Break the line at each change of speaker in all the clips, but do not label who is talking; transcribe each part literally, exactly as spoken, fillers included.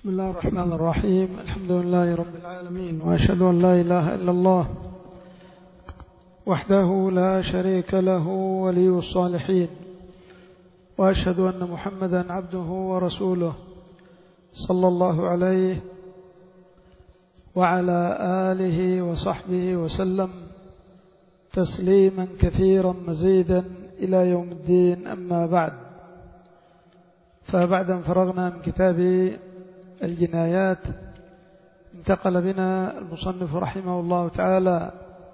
بسم الله الرحمن الرحيم. الحمد لله رب العالمين، وأشهد أن لا إله إلا الله وحده لا شريك له ولي الصالحين، وأشهد أن محمدا عبده ورسوله صلى الله عليه وعلى آله وصحبه وسلم تسليما كثيرا مزيدا إلى يوم الدين. أما بعد، فبعد أن فرغنا من كتاب الجنايات انتقل بنا المصنف رحمه الله تعالى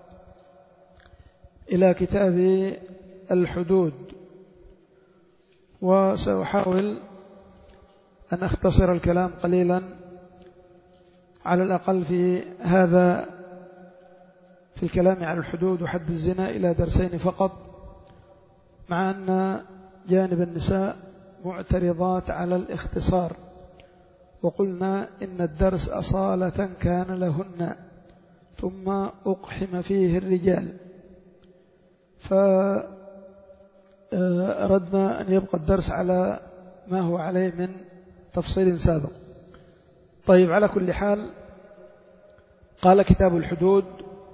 إلى كتاب الحدود، وسأحاول أن أختصر الكلام قليلا على الأقل في هذا في الكلام على الحدود وحد الزنا إلى درسين فقط، مع أن جانب النساء معترضات على الاختصار، وقلنا إن الدرس أصالة كان لهن ثم أقحم فيه الرجال، فأردنا أن يبقى الدرس على ما هو عليه من تفصيل سابق. طيب، على كل حال، قال كتاب الحدود: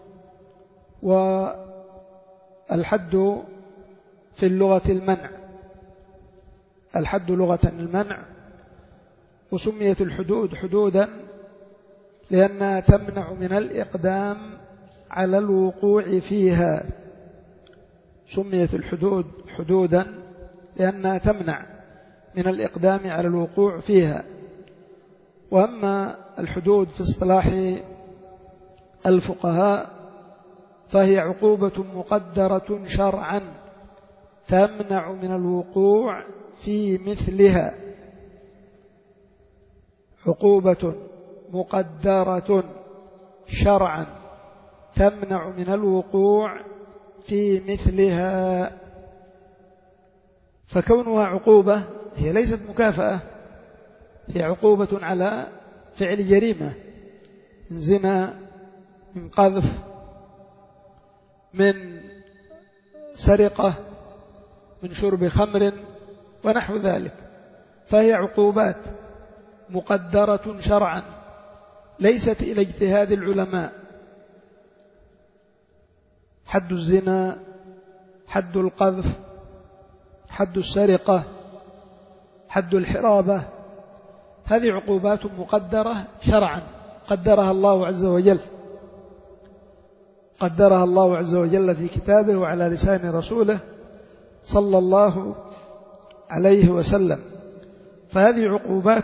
والحد في اللغة المنع، الحد لغة المنع، وسميت الحدود حدودا لأنها تمنع من الإقدام على الوقوع فيها. سميت الحدود حدودا لأنها تمنع من الإقدام على الوقوع فيها. وأما الحدود في اصطلاح الفقهاء فهي عقوبة مقدرة شرعا تمنع من الوقوع في مثلها. عقوبة مقدرة شرعا تمنع من الوقوع في مثلها، فكونها عقوبة هي ليست مكافأة، هي عقوبة على فعل جريمة من زنا، من قذف، من سرقة، من شرب خمر ونحو ذلك، فهي عقوبات مقدرة شرعا ليست إلى اجتهاد العلماء. حد الزنا، حد القذف، حد السرقة، حد الحرابة، هذه عقوبات مقدرة شرعا قدرها الله عز وجل قدرها الله عز وجل في كتابه وعلى لسان رسوله صلى الله عليه وسلم. فهذه عقوبات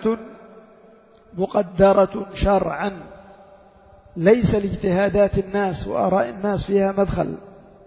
مقدرة شرعا ليس لاجتهادات الناس وآراء الناس فيها مدخل.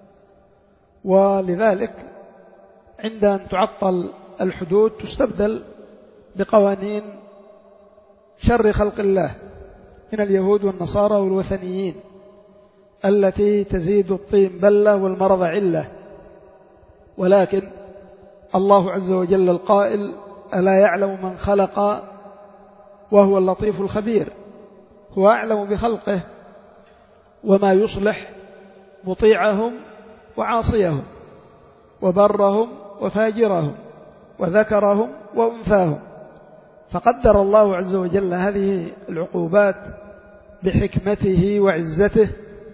ولذلك عند أن تعطل الحدود تستبدل بقوانين شر خلق الله من اليهود والنصارى والوثنيين التي تزيد الطين بلة والمرض علة. ولكن الله عز وجل القائل: ألا يعلم من خلق وهو اللطيف الخبير، هو أعلم بخلقه وما يصلح مطيعهم وعاصيهم، وبرهم وفاجرهم، وذكرهم وأنثاهم. فقدر الله عز وجل هذه العقوبات بحكمته وعزته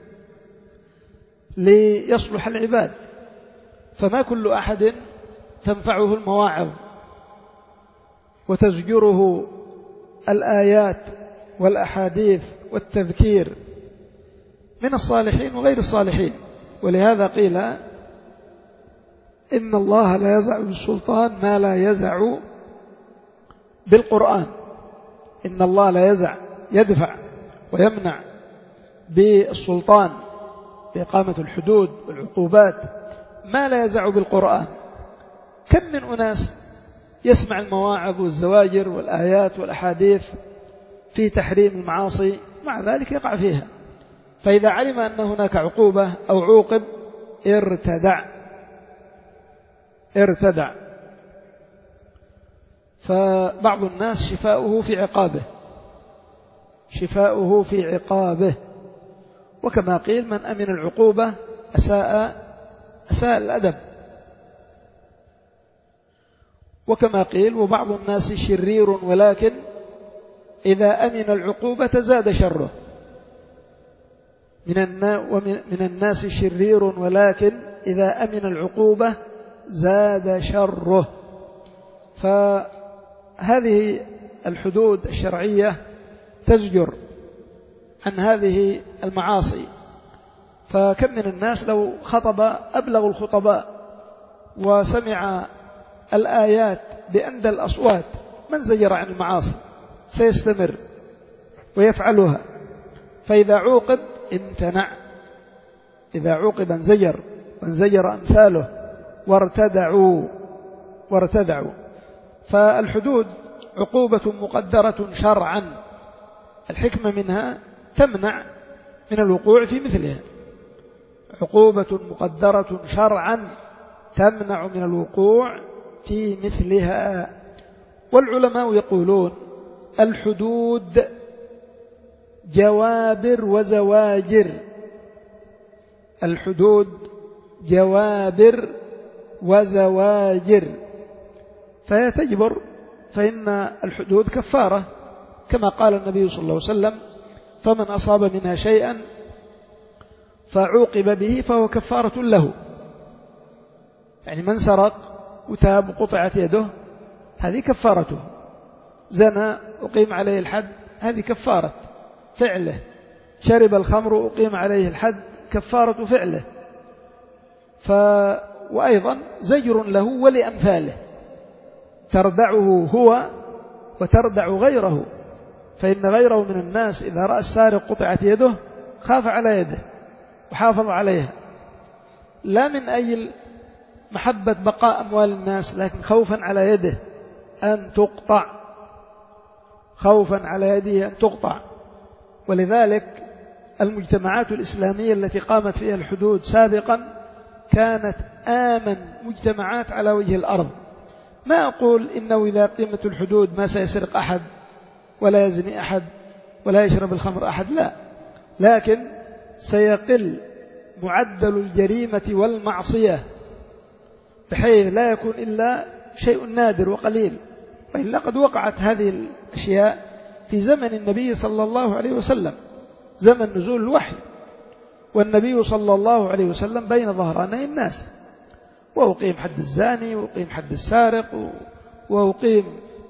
ليصلح العباد، فما كل أحد تنفعه المواعظ وتزجره الآيات والأحاديث والتذكير من الصالحين وغير الصالحين. ولهذا قيل: إن الله لا يزع بالسلطان ما لا يزع بالقرآن. إن الله لا يزع، يدفع ويمنع بالسلطان بإقامة الحدود والعقوبات ما لا يزع بالقرآن. كم من أناس يسمع المواعظ والزواجر والآيات والأحاديث في تحريم المعاصي، مع ذلك يقع فيها، فإذا علم أن هناك عقوبة أو عوقب ارتدع ارتدع فبعض الناس شفاؤه في عقابه شفاؤه في عقابه وكما قيل: من أمن العقوبة أساء أساء الأدب. وكما قيل: وبعض الناس شرير ولكن إذا أمن العقوبة زاد شره. من الناس شرير ولكن إذا أمن العقوبة زاد شره. فهذه الحدود الشرعية تزجر عن هذه المعاصي. فكم من الناس لو خطب أبلغ الخطباء وسمع الآيات بأندى الأصوات من زجر عن المعاصي سيستمر ويفعلها. فإذا عوقب امتنع، إذا عوقب انزجر وانزجر أمثاله وارتدعوا وارتدعوا. فالحدود عقوبة مقدرة شرعا، الحكمة منها تمنع من الوقوع في مثلها. عقوبة مقدرة شرعا تمنع من الوقوع في مثلها. والعلماء يقولون الحدود جوابر وزواجر. الحدود جوابر وزواجر، فهي تجبر، فإن الحدود كفارة كما قال النبي صلى الله عليه وسلم: فمن أصاب منها شيئا فعوقب به فهو كفارة له. يعني من سرق وتاب وقطعت يده هذه كفارته، زنى أقيم عليه الحد هذه كفارة فعله، شرب الخمر أقيم عليه الحد كفارة فعله. ف... وأيضا زجر له ولأمثاله، تردعه هو وتردع غيره. فإن غيره من الناس إذا رأى السارق قطعت يده خاف على يده وحافظ عليها، لا من أجل محبة بقاء أموال الناس، لكن خوفا على يده أن تقطع، خوفا على يده أن تقطع. ولذلك المجتمعات الإسلامية التي قامت فيها الحدود سابقا كانت آمن مجتمعات على وجه الأرض. ما أقول إنه إذا قيمت الحدود ما سيسرق أحد ولا يزني أحد ولا يشرب الخمر أحد، لا، لكن سيقل معدل الجريمة والمعصية بحيث لا يكون إلا شيء نادر وقليل. وإلا قد وقعت هذه الأشياء في زمن النبي صلى الله عليه وسلم، زمن نزول الوحي، والنبي صلى الله عليه وسلم بين ظهراني الناس، وأقيم حد الزاني وأقيم حد السارق وأقيم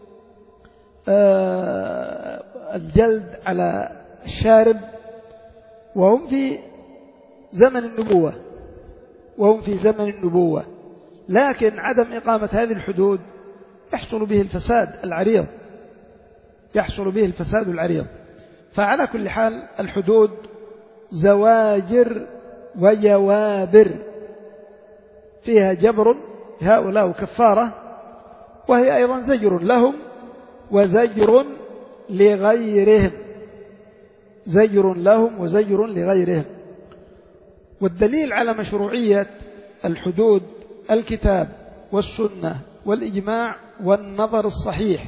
الجلد على الشارب، وهم في زمن النبوة وهم في زمن النبوة لكن عدم إقامة هذه الحدود يحصل به الفساد العريض يحصل به الفساد العريض. فعلى كل حال الحدود زواجر وجوابر، فيها جبر هؤلاء كفارة، وهي أيضا زجر لهم وزجر لغيرهم، زجر لهم وزجر لغيرهم. والدليل على مشروعية الحدود الكتاب والسنة والإجماع والنظر الصحيح.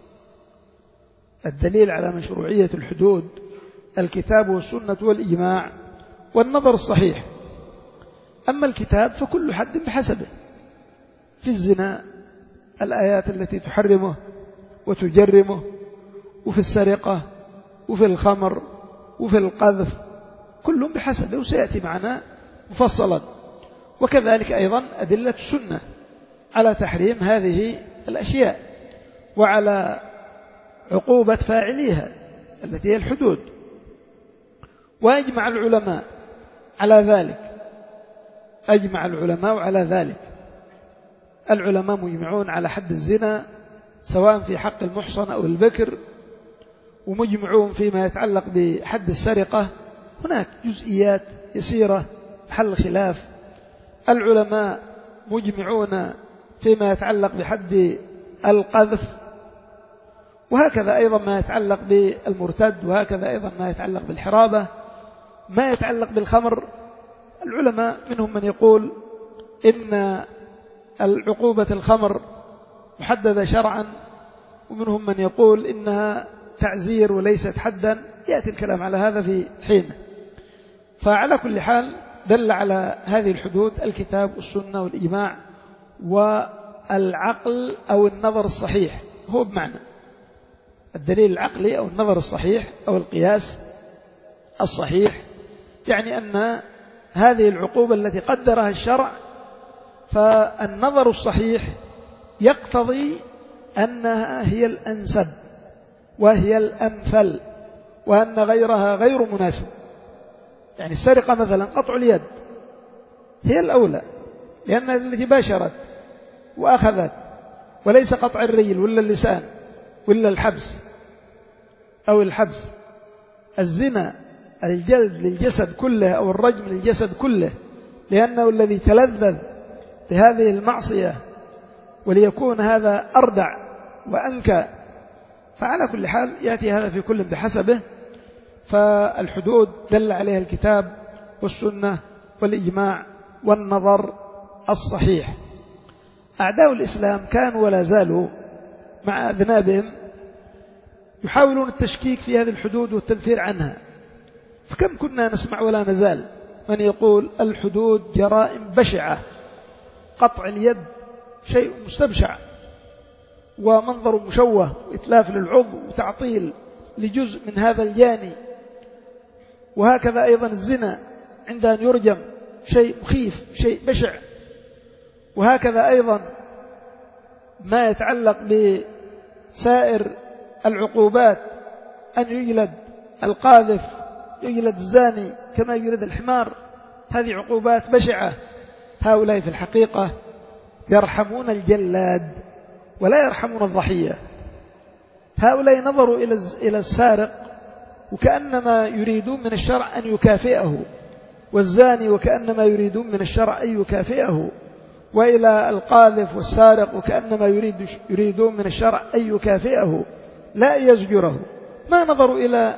الدليل على مشروعية الحدود الكتاب والسنة والإجماع والنظر الصحيح. أما الكتاب فكل حد بحسبه. في الزنا الآيات التي تحرمه وتجرمه، وفي السرقة وفي الخمر وفي القذف، كل بحسبه وسيأتي معنا مفصلا. وكذلك أيضا أدلة السنة على تحريم هذه الأشياء وعلى عقوبة فاعليها التي هي الحدود. وأجمع العلماء على ذلك أجمع العلماء على ذلك العلماء مجمعون على حد الزنا سواء في حق المحصن أو البكر، ومجمعون فيما يتعلق بحد السرقة. هناك جزئيات يسيرة محل خلاف. العلماء مجمعون فيما يتعلق بحد القذف، وهكذا أيضا ما يتعلق بالمرتد، وهكذا أيضا ما يتعلق بالحرابة. ما يتعلق بالخمر العلماء منهم من يقول إن العقوبة الخمر محددة شرعا، ومنهم من يقول إنها تعزير وليست حدا. يأتي الكلام على هذا في حين. فعلى كل حال دل على هذه الحدود الكتاب والسنة والإجماع والعقل أو النظر الصحيح. هو بمعنى الدليل العقلي أو النظر الصحيح أو القياس الصحيح، يعني أن هذه العقوبة التي قدرها الشرع فالنظر الصحيح يقتضي أنها هي الأنسب وهي الأمثل، وأن غيرها غير مناسب. يعني السرقة مثلا قطع اليد هي الأولى، لأن التي باشرت وأخذت، وليس قطع الرجل ولا اللسان ولا الحبس أو الحبس. الزنا الجلد للجسد كله أو الرجم للجسد كله، لأنه الذي تلذذ بهذه المعصية وليكون هذا أردع وأنكى. فعلى كل حال يأتي هذا في كل بحسبه. فالحدود دل عليها الكتاب والسنة والإجماع والنظر الصحيح. أعداء الإسلام كانوا ولا زالوا مع أذنابهم يحاولون التشكيك في هذه الحدود والتنفير عنها. فكم كنا نسمع ولا نزال من يقول الحدود جرائم بشعة، قطع اليد شيء مستبشع ومنظر مشوه وإتلاف للعضو وتعطيل لجزء من هذا الجاني. وهكذا أيضا الزنا عند أن يرجم شيء مخيف، شيء بشع. وهكذا أيضا ما يتعلق بسائر العقوبات، أن يجلد القاذف، يجلد الزاني كما يجلد الحمار. هذه عقوبات بشعة. هؤلاء في الحقيقة يرحمون الجلاد ولا يرحمون الضحية. هؤلاء نظروا إلى السارق وكأنما يريدون من الشرع أن يكافئه، والزاني وكأنما يريدون من الشرع أن يكافئه، وإلى القاذف والسارق وكأنما يريد يريدون من الشرع أن يكافئه لا يزجره. ما نظروا إلى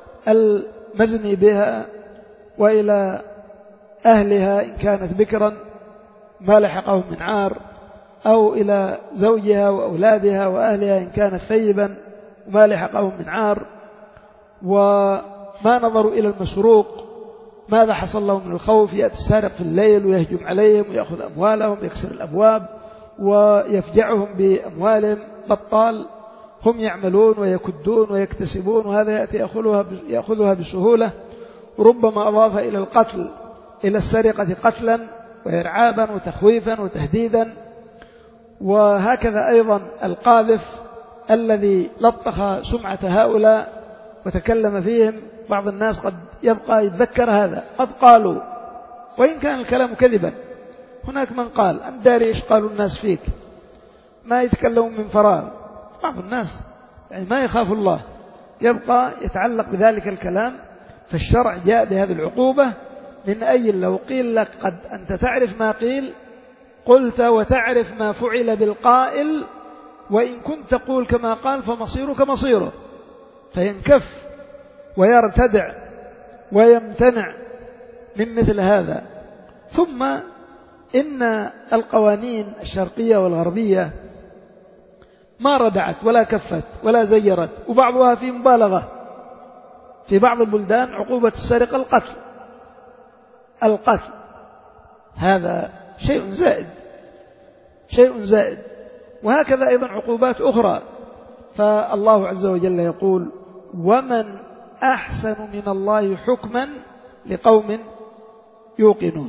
المزني بها وإلى أهلها إن كانت بكرا ما لحقهم من عار، أو إلى زوجها وأولادها وأهلها إن كانت ثيبا وما لحقهم من عار. وما نظروا إلى المسروق ماذا حصل لهم من الخوف. يأتي السارق في الليل ويهجم عليهم ويأخذ أموالهم ويكسر الأبواب ويفجعهم بأموالهم. بطال هم يعملون ويكدون ويكتسبون، وهذا يأتي يأخذها بسهولة. ربما أضاف إلى القتل إلى السرقة قتلا وإرعابا وتخويفا وتهديدا. وهكذا أيضا القاذف الذي لطخ سمعة هؤلاء وتكلم فيهم. بعض الناس قد يبقى يتذكر هذا، قد قالوا، وإن كان الكلام كذبا. هناك من قال أم داري إيش قالوا الناس فيك، ما يتكلمون من فراغ. بعض الناس يعني ما يخاف الله يبقى يتعلق بذلك الكلام. فالشرع جاء بهذه العقوبة من أجل لو قيل لك قد أنت تعرف ما قيل قلت وتعرف ما فعل بالقائل، وإن كنت تقول كما قال فمصيرك مصيره، فينكف ويرتدع ويمتنع من مثل هذا. ثم إن القوانين الشرقية والغربية ما ردعت ولا كفت ولا زيرت، وبعضها في مبالغة. في بعض البلدان عقوبة السرقة القتل. القتل هذا شيء زائد، شيء زائد. وهكذا أيضا عقوبات أخرى. فالله عز وجل يقول ومن أحسن من الله حكما لقوم يوقنون.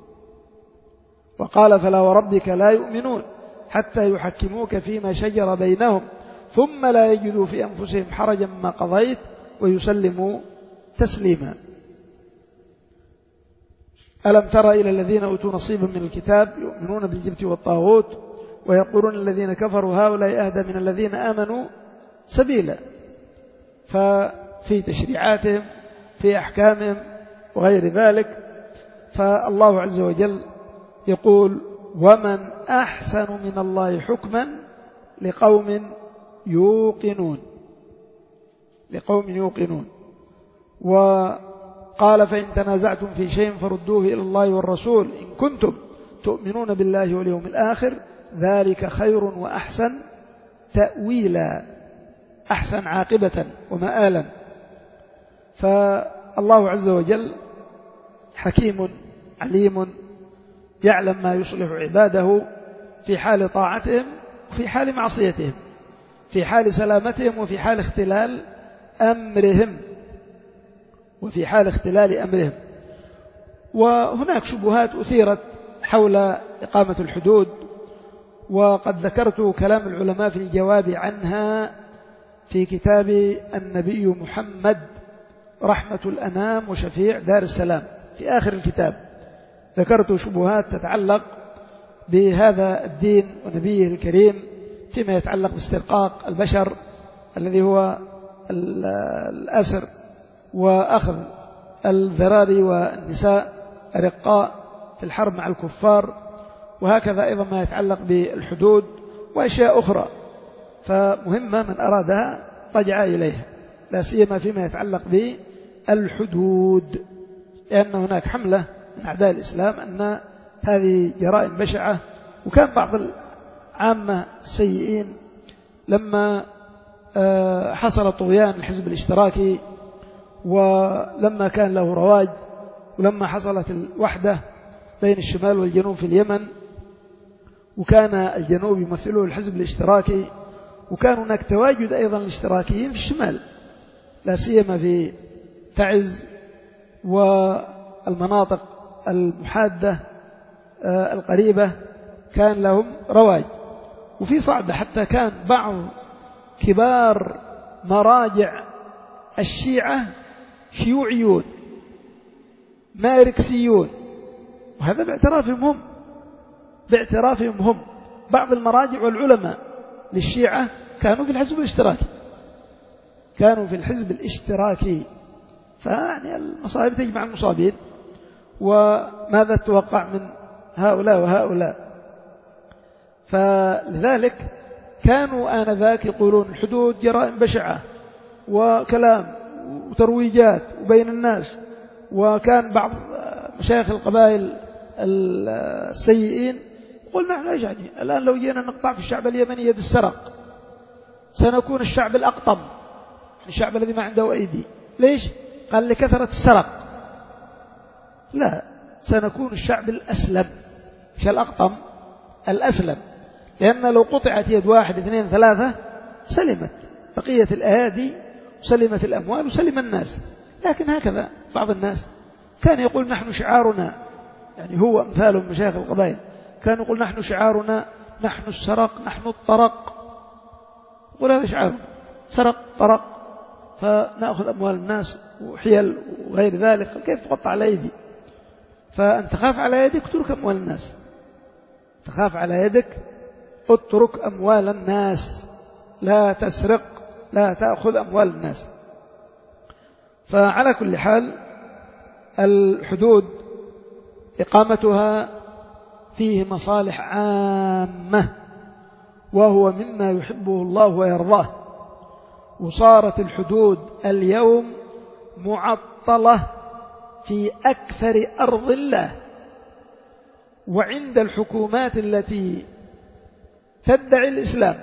وقال فلا وربك لا يؤمنون حتى يحكموك فيما شجر بينهم ثم لا يجدوا في أنفسهم حرجا مما قضيت ويسلموا تسليما. ألم تر إلى الذين أوتوا نصيبا من الكتاب يؤمنون بالجبت والطاغوت ويقولون الذين كفروا هؤلاء أهدى من الذين آمنوا سبيلا. ففي تشريعاتهم في أحكامهم وغير ذلك. فالله عز وجل يقول ومن أحسن من الله حكما لقوم يوقنون، لقوم يوقنون. وقال فإن تنازعتم في شيء فردوه إلى الله والرسول إن كنتم تؤمنون بالله واليوم الآخر ذلك خير وأحسن تأويلا، أحسن عاقبة ومآلا. فالله عز وجل حكيم عليم يعلم ما يصلح عباده في حال طاعتهم وفي حال معصيتهم. في حال سلامتهم وفي حال اختلال أمرهم وفي حال اختلال أمرهم. وهناك شبهات أثيرت حول إقامة الحدود، وقد ذكرت كلام العلماء في الجواب عنها في كتاب النبي محمد رحمة الأنام وشفيع دار السلام. في آخر الكتاب ذكرت شبهات تتعلق بهذا الدين ونبيه الكريم فيما يتعلق باسترقاق البشر الذي هو الأسر وأخذ الذراري والنساء رقاء في الحرب مع الكفار، وهكذا أيضا ما يتعلق بالحدود وأشياء أخرى. فمهمة من أرادها رجع إليها، لا سيما فيما يتعلق بالحدود، لأن هناك حملة من أعداء الإسلام أن هذه جرائم بشعة. وكان بعض العامة السيئين لما حصل طغيان الحزب الاشتراكي، ولما كان له رواج، ولما حصلت الوحدة بين الشمال والجنوب في اليمن، وكان الجنوب يمثله الحزب الاشتراكي، وكان هناك تواجد أيضا الاشتراكيين في الشمال لا سيما في تعز والمناطق المحادة القريبة كان لهم رواج. وفي صعدة حتى كان بعض كبار مراجع الشيعة شيوعيون ماركسيون، وهذا باعترافهم هم باعترافهم هم بعض المراجع والعلماء للشيعة كانوا في الحزب الاشتراكي كانوا في الحزب الاشتراكي فيعني المصائب تجمع المصابين. وماذا تتوقع من هؤلاء وهؤلاء؟ فلذلك كانوا آنذاك يقولون الحدود جرائم بشعة وكلام وترويجات وبين الناس. وكان بعض مشايخ القبائل السيئين يقول نحن ايش يعني الآن لو جينا نقطع في الشعب اليمني يد السرق سنكون الشعب الأقطم، الشعب الذي ما عنده أيدي. ليش؟ قال لكثرة السرق. لا، سنكون الشعب الأسلم، مش الأقطم، الأسلم، لأن لو قطعت يد واحد اثنين ثلاثة سلمت بقية الأيادي وسلمت الأموال وسلم الناس. لكن هكذا بعض الناس كان يقول نحن شعارنا، يعني هو أمثال مشايخ القبائل كان يقول نحن شعارنا نحن السرق نحن الطرق. يقول هذا شعار، سرق طرق، فنأخذ أموال الناس وحيل وغير ذلك. كيف تقطع على يدي؟ فأنت تخاف على يدك اترك أموال الناس، تخاف على يدك اترك أموال الناس، لا تسرق، لا تأخذ أموال الناس. فعلى كل حال الحدود إقامتها فيه مصالح عامة، وهو مما يحبه الله ويرضاه. وصارت الحدود اليوم معطلة في أكثر أرض الله، وعند الحكومات التي تدعي الإسلام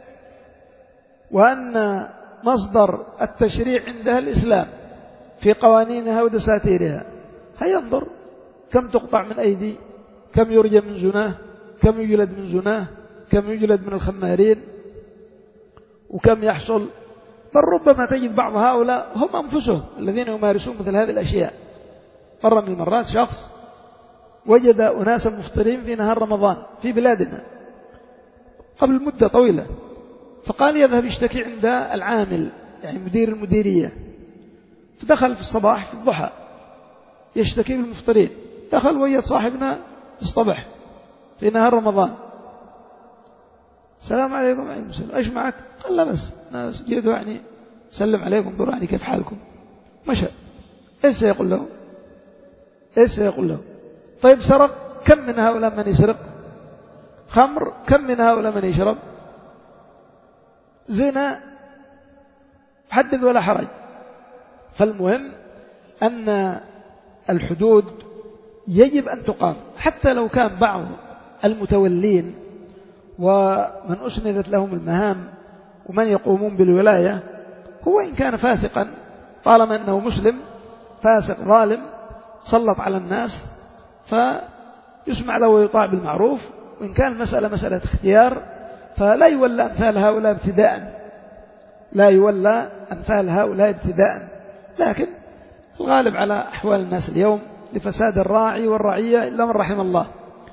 وأن مصدر التشريع عندها الإسلام في قوانينها ودساتيرها، هينظر كم تقطع من أيدي، كم يرجى من زناه، كم يجلد من زناه، كم يجلد من الخمارين، وكم يحصل. بل ربما تجد بعض هؤلاء هم أنفسهم الذين يمارسون مثل هذه الأشياء. مرة من المرات شخص وجد أناسا مفطرين في نهار رمضان في بلادنا قبل مدة طويلة، فقال يذهب يشتكي عند العامل يعني مدير المديرية. فدخل في الصباح في الضحى يشتكي بالمفطرين، دخل وجد صاحبنا في الصباح في نهار رمضان. السلام عليكم. عليكم السلام. ايش معك؟ قال لا بس انا جيت يعني سلم عليكم دور يعني كيف حالكم. مشى. ايش سيقول له؟ ايش سيقول له؟ طيب سرق، كم من هؤلاء من يسرق؟ خمر، كم من هؤلاء من يشرب؟ زنا، حدث ولا حرج. فالمهم أن الحدود يجب أن تقام، حتى لو كان بعض المتولين ومن أسندت لهم المهام ومن يقومون بالولاية هو إن كان فاسقا، طالما أنه مسلم فاسق ظالم سلط على الناس فيسمع له ويطاع بالمعروف. وإن كان المسألة مسألة اختيار فلا يولى أمثال هؤلاء ابتداء، لا يولى أمثال هؤلاء ابتداء، لكن الغالب على أحوال الناس اليوم لفساد الراعي والرعية إلا من رحم الله،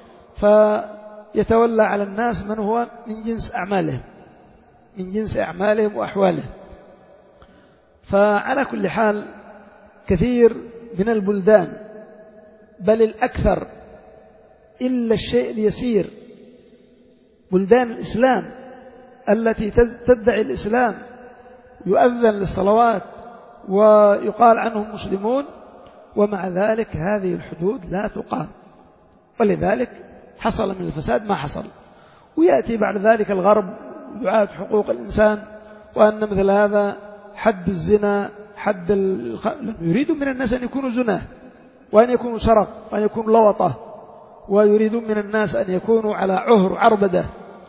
فيتولى على الناس من هو من جنس أعمالهم من جنس أعمالهم وأحوالهم. فعلى كل حال كثير من البلدان بل الأكثر إلا الشيء اليسير بلدان الإسلام التي تدعي الإسلام يؤذن للصلوات ويقال عنهم مسلمون، ومع ذلك هذه الحدود لا تقام، ولذلك حصل من الفساد ما حصل. ويأتي بعد ذلك الغرب دعاة حقوق الإنسان وأن مثل هذا حد الزنا حد الخ... يريدون من الناس أن يكونوا زنا وأن يكونوا سرق وأن يكونوا لوطة، ويريدون من الناس أن يكونوا على عهر عربدة،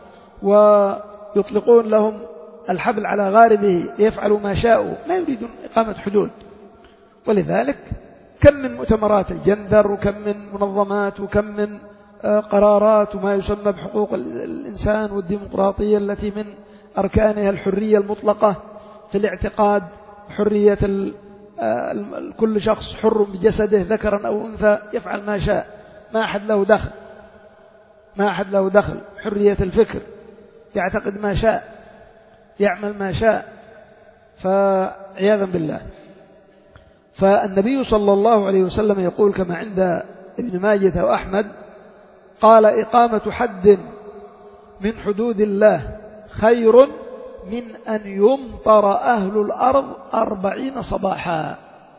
ويطلقون لهم الحبل على غاربه يفعلوا ما شاءوا، لا يريدون إقامة حدود. ولذلك كم من مؤتمرات الجندر وكم من منظمات وكم من قرارات وما يسمى بحقوق الإنسان والديمقراطية التي من أركانها الحرية المطلقة في الاعتقاد، حرية كل شخص حر بجسده ذكرا أو أنثى يفعل ما شاء، ما أحد له دخل ما أحد له دخل حرية الفكر، يعتقد ما شاء يعمل ما شاء، فعياذا بالله. فالنبي صلى الله عليه وسلم يقول كما عند ابن ماجه وأحمد قال إقامة حد من حدود الله خير من أن يمطر أهل الأرض أربعين صباحا.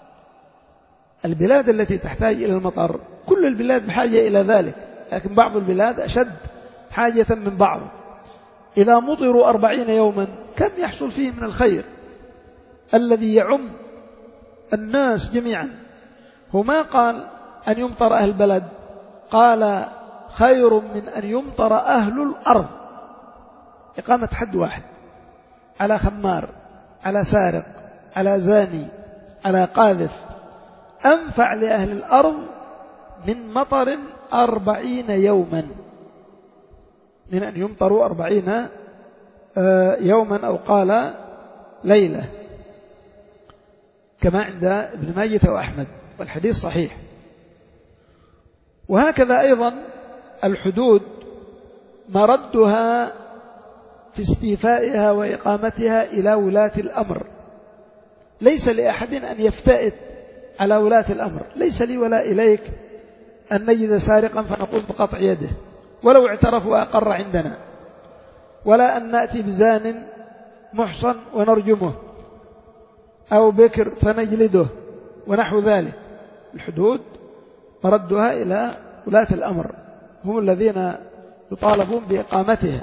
البلاد التي تحتاج إلى المطر كل البلاد بحاجة إلى ذلك، لكن بعض البلاد أشد حاجة من بعض. إذا مطروا أربعين يوما كم يحصل فيه من الخير الذي يعم الناس جميعا. هو ما قال أن يمطر أهل البلد، قال خير من أن يمطر أهل الأرض. إقامة حد واحد على خمار على سارق على زاني على قاذف أنفع لأهل الأرض من مطر أربعين يوما، من أن يمطروا أربعين يوما أو قال ليلة، كما عند ابن ماجه وأحمد، والحديث صحيح. وهكذا أيضا الحدود مردها في استيفائها وإقامتها إلى ولاة الأمر. ليس لأحد أن يفتئت على ولاة الأمر، ليس لي ولا إليك أن نجد سارقا فنقول بقطع يده ولو اعترف وأقر عندنا، ولا أن نأتي بزان محصن ونرجمه أو بكر فنجلده ونحو ذلك. الحدود مردها إلى ولاة الأمر، هم الذين يطالبون بإقامتها.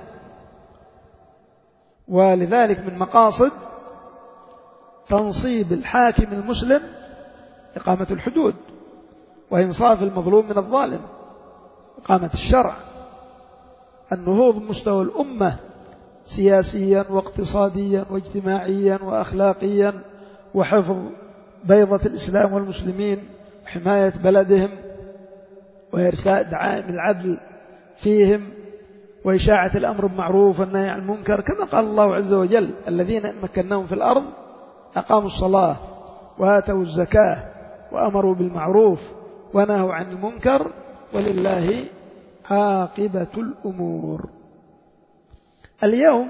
ولذلك من مقاصد تنصيب الحاكم المسلم إقامة الحدود وإنصاف المظلوم من الظالم، إقامة الشرع، النهوض بمستوى الأمة سياسيا واقتصاديا واجتماعيا وأخلاقيا، وحفظ بيضة الإسلام والمسلمين وحماية بلدهم وإرساء دعائم العدل فيهم وإشاعة الأمر بالمعروف والنهي عن المنكر، كما قال الله عز وجل الذين إن مكناهم في الأرض أقاموا الصلاة وآتوا الزكاة وأمروا بالمعروف ونهوا عن المنكر ولله عاقبة الأمور. اليوم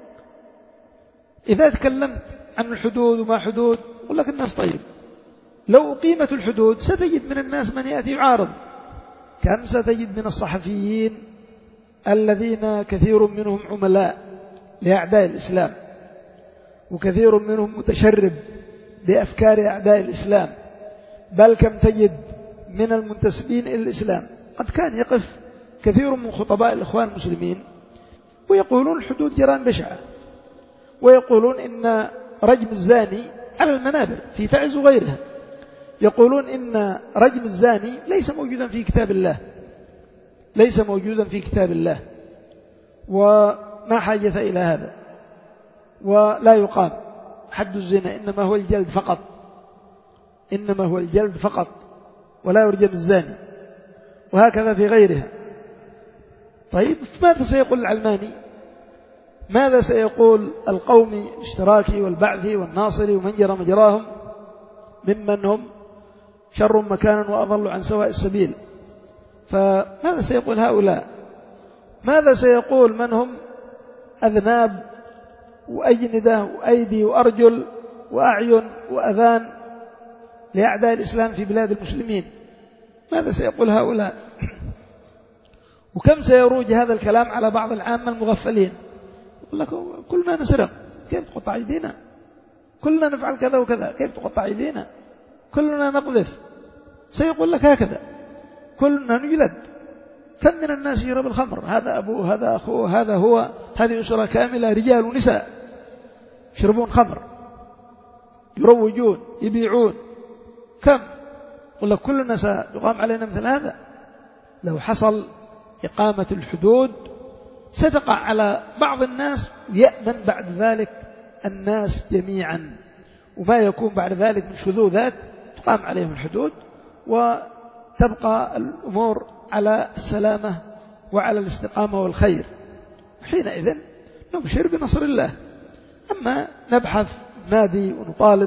إذا تكلمت عن الحدود وما حدود يقول لك الناس طيب لو أقيمت الحدود ستجد من الناس من يأتي يعارض. كم ستجد من الصحفيين الذين كثير منهم عملاء لأعداء الإسلام، وكثير منهم متشرب بأفكار أعداء الإسلام، بل كم تجد من المنتسبين إلى الإسلام قد كان يقف كثير من خطباء الإخوان المسلمين ويقولون الحدود جرائم بشعة، ويقولون إن رجم الزاني على المنابر في تعز وغيرها، يقولون إن رجم الزاني ليس موجودا في كتاب الله، ليس موجودا في كتاب الله وما حاجة إلى هذا، ولا يقام حد الزنا، إنما هو الجلد فقط، إنما هو الجلد فقط ولا يرجم الزاني، وهكذا في غيرها. طيب ماذا سيقول العلماني ماذا سيقول القوم الاشتراكي والبعثي والناصري ومن جرى مجراهم ممن هم شر مكانا وأضل عن سواء السبيل؟ فماذا سيقول هؤلاء؟ ماذا سيقول من هم أذناب وأجندة وأيدي وأرجل وأعين وأذان لأعداء الإسلام في بلاد المسلمين؟ ماذا سيقول هؤلاء؟ وكم سيروج هذا الكلام على بعض العامة المغفلين؟ يقول لك كلنا نسرق، كيف تقطع أيدينا؟ كلنا نفعل كذا وكذا، كيف تقطع أيدينا؟ كلنا نقذف. سيقول لك هكذا، كلنا نجلد. كم من الناس يشرب الخمر، هذا أبوه هذا أخوه هذا هو، هذه أسرة كاملة رجال ونساء يشربون خمر، يروجون، يبيعون. كم؟ يقول لك كلنا سيقام علينا مثل هذا. لو حصل إقامة الحدود ستقع على بعض الناس، يأمن بعد ذلك الناس جميعا، وما يكون بعد ذلك من شذوذات تقام عليهم الحدود وتبقى الأمور على السلامة وعلى الاستقامة والخير. حينئذ نبشر بنصر الله. أما نبحث نادي ونطالب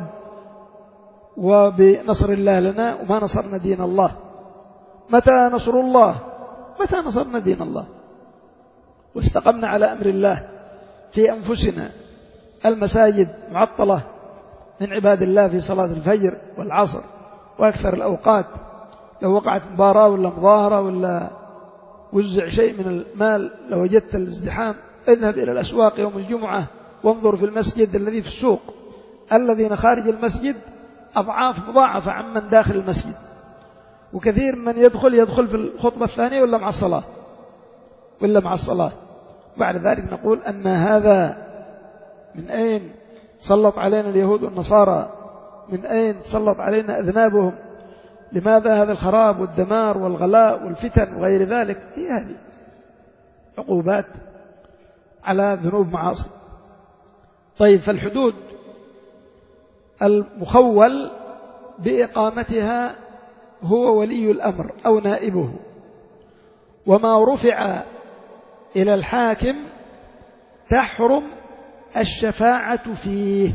وبنصر الله لنا وما نصرنا دين الله. متى نصر الله؟ متى نصرنا دين الله واستقمنا على أمر الله في أنفسنا؟ المساجد معطلة من عباد الله في صلاة الفجر والعصر وأكثر الأوقات. لو وقعت مباراة ولا مظاهرة ولا وزع شيء من المال لوجدت الازدحام. اذهب إلى الأسواق يوم الجمعة وانظر في المسجد الذي في السوق، الذين خارج المسجد أضعاف مضاعفة عمن داخل المسجد. وكثير من يدخل يدخل في الخطبة الثانية ولا مع الصلاة ولا مع الصلاة. بعد ذلك نقول أن هذا من أين سلط علينا اليهود والنصارى؟ من أين سلط علينا أذنابهم؟ لماذا هذا الخراب والدمار والغلاء والفتن وغير ذلك؟ هي هذه عقوبات على ذنوب معاصي. طيب، فالحدود المخول بإقامتها هو ولي الأمر أو نائبه، وما رفع إلى الحاكم تحرم الشفاعة فيه،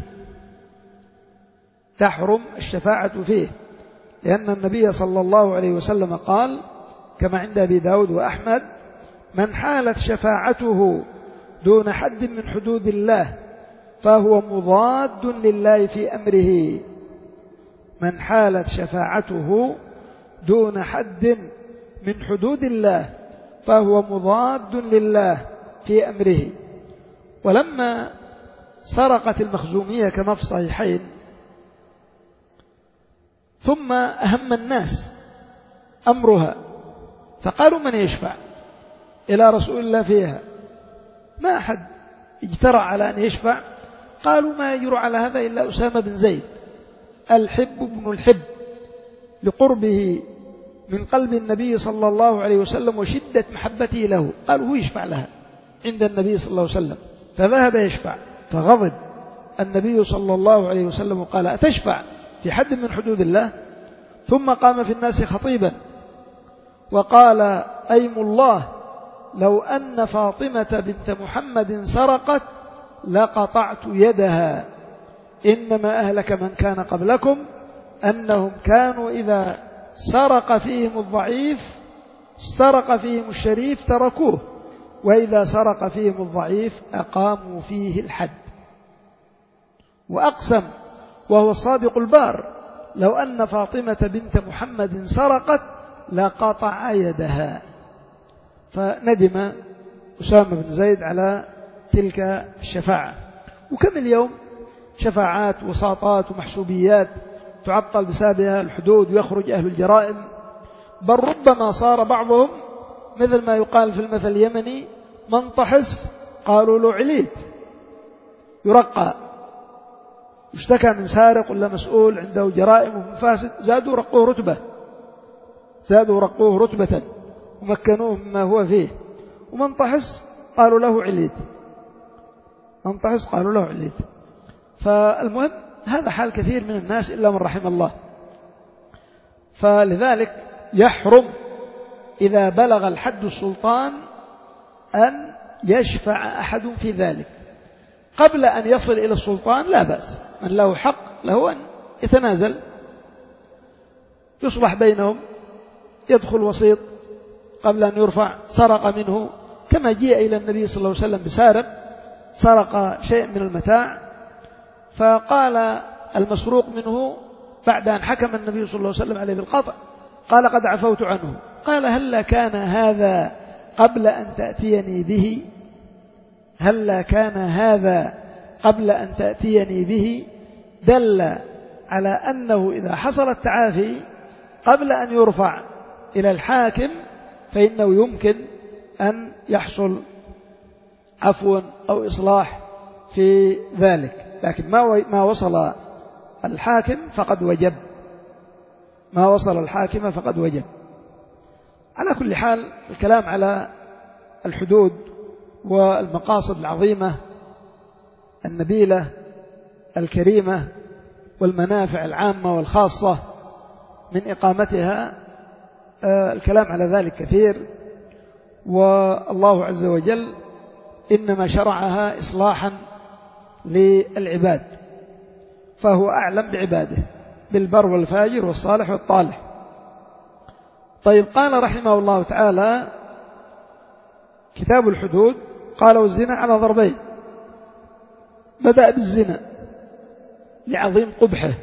تحرم الشفاعة فيه، لأن النبي صلى الله عليه وسلم قال كما عند أبي داود وأحمد: من حالت شفاعته دون حد من حدود الله فهو مضاد لله في أمره. من حالت شفاعته دون حد من حدود الله فهو مضاد لله في أمره. ولما سرقت المخزومية كما في الصحيحين ثم أهم الناس أمرها فقالوا: من يشفع إلى رسول الله فيها؟ ما أحد اجترأ على أن يشفع. قالوا: ما يجرؤ على هذا إلا أسامة بن زيد الحب بن الحب، لقربه من قلب النبي صلى الله عليه وسلم وشدة محبته له. قالوا: هو يشفع لها عند النبي صلى الله عليه وسلم، فذهب يشفع، فغضب النبي صلى الله عليه وسلم وقال: أتشفع في حد من حدود الله؟ ثم قام في الناس خطيبا وقال: أيم الله لو أن فاطمة بنت محمد سرقت لقطعت يدها، إنما أهلك من كان قبلكم أنهم كانوا إذا سرق فيهم الضعيف سرق فيهم الشريف تركوه، وإذا سرق فيهم الضعيف أقاموا فيه الحد. وأقسم وهو الصادق البار: لو أن فاطمة بنت محمد سرقت لقطع يدها. فندم أسامة بن زيد على تلك الشفاعة. وكم اليوم شفاعات وساطات ومحسوبيات تعطل بسببها الحدود ويخرج أهل الجرائم، بل ربما صار بعضهم مثل ما يقال في المثل اليمني: من طحس قالوا له عليت، يرقى. اشتكى من سارق ولا مسؤول عنده جرائم ومفاسد، زادوا رقوه رتبة زادوا رقوه رتبة ومكنوه مما هو فيه. ومن طحس قالوا له عليت من طحس قالوا له عليت. فالمهم هذا حال كثير من الناس إلا من رحم الله. فلذلك يحرم إذا بلغ الحد السلطان أن يشفع أحد في ذلك قبل أن يصل إلى السلطان لا بأس، من له حق له أن يتنازل، يصلح بينهم، يدخل وسيط قبل أن يرفع. سرق منه كما جاء إلى النبي صلى الله عليه وسلم بسارق سرق شيء من المتاع، فقال المسروق منه بعد أن حكم النبي صلى الله عليه وسلم عليه بالقطع قال قد عفوت عنه. قال هل كان هذا قبل أن تأتيني به؟ هل كان هذا قبل أن تأتيني به؟ دل على أنه إذا حصل التعافي قبل أن يرفع إلى الحاكم فإنه يمكن أن يحصل عفو أو إصلاح في ذلك، لكن ما ما وصل الحاكم فقد وجب، ما وصل الحاكم فقد وجب. على كل حال الكلام على الحدود والمقاصد العظيمة النبيلة الكريمة والمنافع العامة والخاصة من إقامتها، الكلام على ذلك كثير، والله عز وجل إنما شرعها إصلاحا للعباد، فهو أعلم بعباده بالبر والفاجر والصالح والطالح. طيب، قال رحمه الله تعالى كتاب الحدود، قال والزنا على ضربين. بدأ بالزنا لعظيم قبحه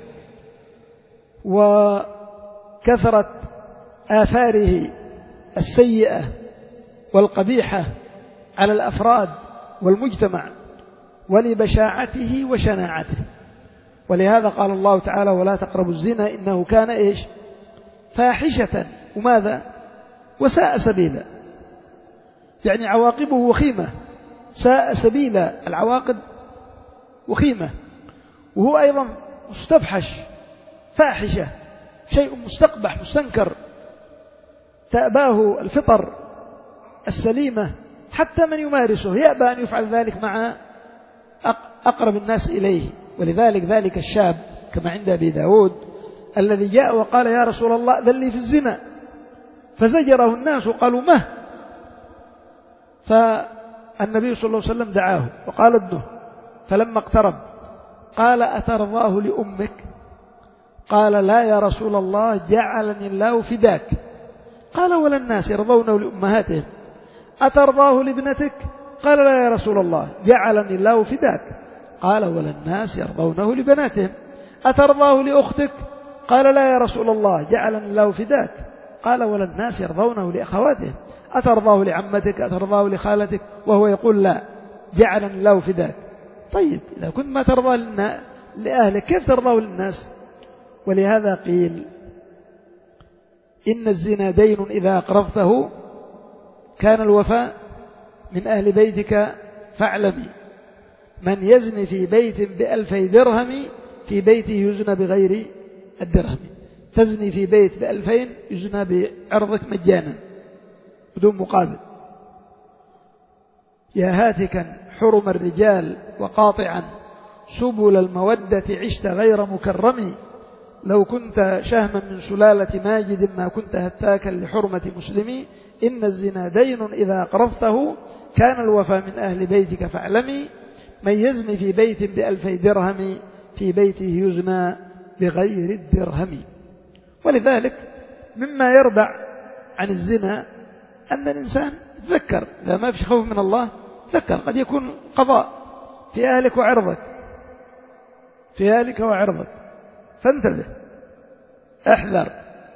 وكثرة آثاره السيئة والقبيحة على الأفراد والمجتمع ولبشاعته وشناعته، ولهذا قال الله تعالى ولا تقربوا الزنا إنه كان إيش؟ فاحشة وماذا؟ وساء سبيلا، يعني عواقبه وخيمة، ساء سبيلا، العواقب وخيمة، وهو أيضا مستفحش فاحشة، شيء مستقبح مستنكر تأباه الفطر السليمة، حتى من يمارسه يأبى أن يفعل ذلك مع أقرب الناس إليه. ولذلك ذلك الشاب كما عند أبي داود الذي جاء وقال يا رسول الله ذل لي في الزنا، فزجره الناس وقالوا مه، فالنبي صلى الله عليه وسلم دعاه وقال ادنه، فلما اقترب قال أترضاه لأمك؟ قال لا يا رسول الله جعلني الله فداك. قال ولا الناس يرضونه لأمهاتهم؟ أترضاه لابنتك؟ قال لا يا رسول الله جعلني الله فداك. قال ولا الناس يرضونه لبناتهم؟ أترضاه لأختك؟ قال لا يا رسول الله جعلني الله فداك. قال ولا الناس يرضونه لأخواتهم؟ أترضاه لعمتك؟ أترضاه لخالتك؟ وهو يقول لا جعلني الله فداك. طيب إذا كنت ما ترضى لأهلك كيف ترضاه للناس؟ ولهذا قيل إن الزنا دين إذا أقرضته كان الوفاء من أهل بيتك فاعلمي من يزني في بيت بألفي درهم في بيته يزنى بغير الدرهم. تزني في بيت بألفين يزنى بعرضك مجانا بدون مقابل. يا هاتكا حرم الرجال وقاطعا سبل المودة عشت غير مكرم. لو كنت شهما من سلالة ماجد ما كنت هتاكا لحرمة مسلمي. إن الزنا دين إذا أقرضته كان الوفى من أهل بيتك فاعلمي من يزني في بيت بألفي درهم في بيته يزنى بغير الدرهم. ولذلك مما يردع عن الزنا أن الإنسان يتذكر إذا ما في خوف من الله، تذكر قد يكون قضاء في أهلك وعرضك، في أهلك وعرضك، فانتبه احذر.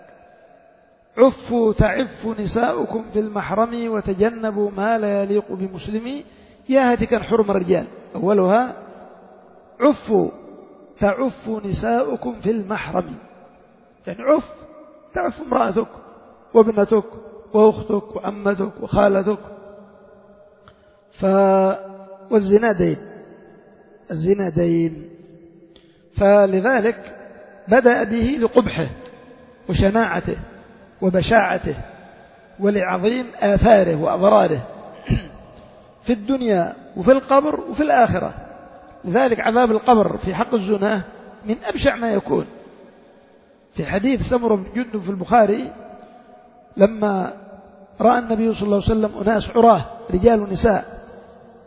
عفوا تعف نساؤكم في المحرم وتجنبوا ما لا يليق بمسلمي. يا هاتكا حرم الرجال أولها عفوا تعف نساؤكم في المحرم، يعني عف تعف امرأتك وابنتك وأختك وعمتك وخالتك. ف... والزنا دين، الزنا دين، فلذلك بدأ به لقبحه وشناعته وبشاعته ولعظيم آثاره وأضراره في الدنيا وفي القبر وفي الآخرة. لذلك عذاب القبر في حق الزنا من أبشع ما يكون. في حديث سمرة بن جندب في البخاري لما رأى النبي صلى الله عليه وسلم أناس عراه رجال ونساء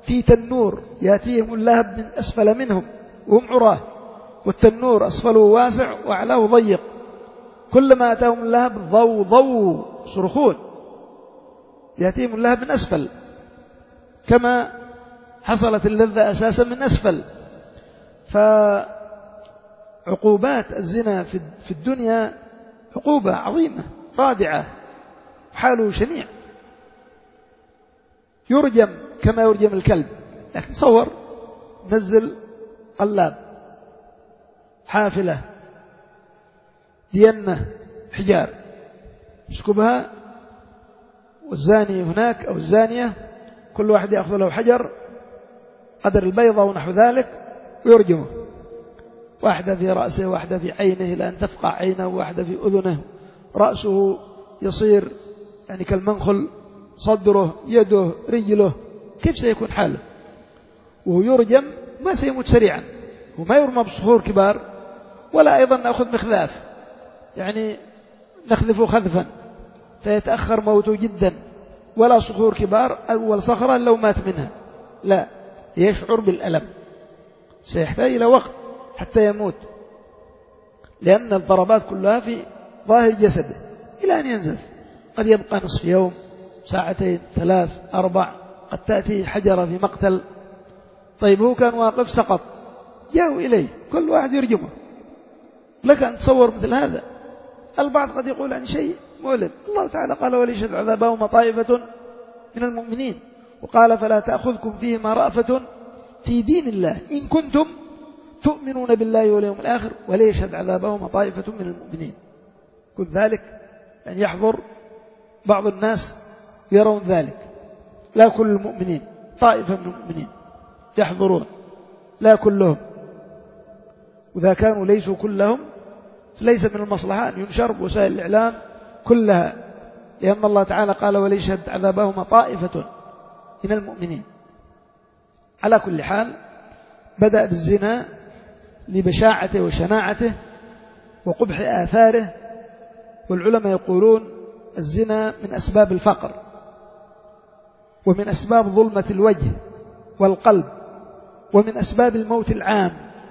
في تنور يأتيهم اللهب من أسفل منهم وهم عراه، والتنور أسفله واسع وأعلاه ضيق، كلما أتاهم اللهب ضو ضو صرخون، يأتيهم اللهب من أسفل، كما حصلت اللذة أساسا من أسفل. فعقوبات الزنا في الدنيا عقوبة عظيمة رادعة، حاله شنيع، يرجم كما يرجم الكلب. لكن تصور نزل قلاب، حافلة، دينة، حجار، يسكبها، والزاني هناك أو الزانية كل واحد يأخذ له حجر قدر البيضة ونحو ذلك ويرجمه، واحدة في رأسه، واحدة في عينه إلى أن تفقع عينه، واحدة في أذنه، رأسه يصير يعني كالمنخل، صدره، يده، رجله، كيف سيكون حاله؟ وهو يرجم ما سيموت سريعا، وما يرمى بصخور كبار، ولا أيضا نأخذ مخذاف يعني نخذفه خذفا فيتأخر موته جدا، ولا صخور كبار أول صخرة لو مات منها، لا، يشعر بالألم، سيحتاج إلى وقت حتى يموت، لأن الضربات كلها في ظاهر جسده إلى أن ينزف، قد يبقى نصف يوم، ساعتين، ثلاث، أربع، قد تأتي حجرة في مقتل. طيب هو كان واقف سقط، جاءوا إليه كل واحد يرجمه، لك أن تصور مثل هذا. البعض قد يقول عن شيء مؤلم، الله تعالى قال وليشهد عذابهما طائفة من المؤمنين، وقال فلا تأخذكم فيهما رأفة في دين الله إن كنتم تؤمنون بالله واليوم الآخر وليشهد عذابهما طائفة من المؤمنين. كن ذلك أن يحضر بعض الناس يرون ذلك، لا كل المؤمنين، طائفة من المؤمنين يحضرون، لا كلهم، وإذا كانوا ليسوا كلهم فليس من المصلحة أن ينشر بوسائل الإعلام كلها، لأن الله تعالى قال وليشهد عذابهما طائفة من المؤمنين. على كل حال بدأ بالزنا لبشاعته وشناعته وقبح آثاره، والعلماء يقولون الزنا من أسباب الفقر، ومن أسباب ظلمة الوجه والقلب، ومن أسباب الموت العام،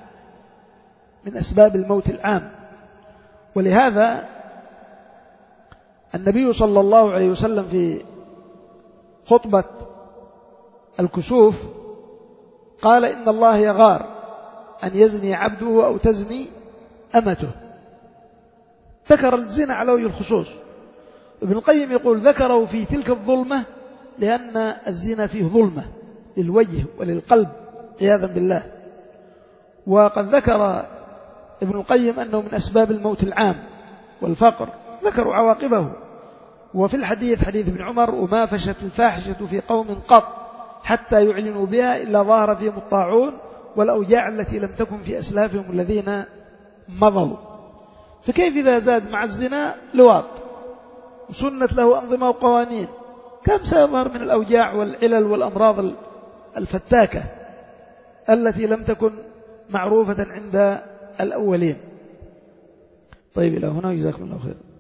من أسباب الموت العام. ولهذا النبي صلى الله عليه وسلم في خطبة الكسوف قال إن الله يغار أن يزني عبده أو تزني أمته، ذكر الزنا على وجه الخصوص. ابن القيم يقول ذكره في تلك الظلمة لأن الزنا فيه ظلمة للوجه وللقلب عياذا بالله. وقد ذكر ابن القيم أنه من أسباب الموت العام والفقر، ذكروا عواقبه. وفي الحديث حديث ابن عمر وما فشت الفاحشة في قوم قط حتى يعلنوا بها إلا ظهر فيهم الطاعون والأوجاع التي لم تكن في أسلافهم الذين مضوا. فكيف إذا زاد مع الزنا لواط وسنت له أنظمة وقوانين، كم سيظهر من الأوجاع والعلل والأمراض الفتاكة التي لم تكن معروفة عند الأولين. طيب إلى هنا، جزاكم الله خير.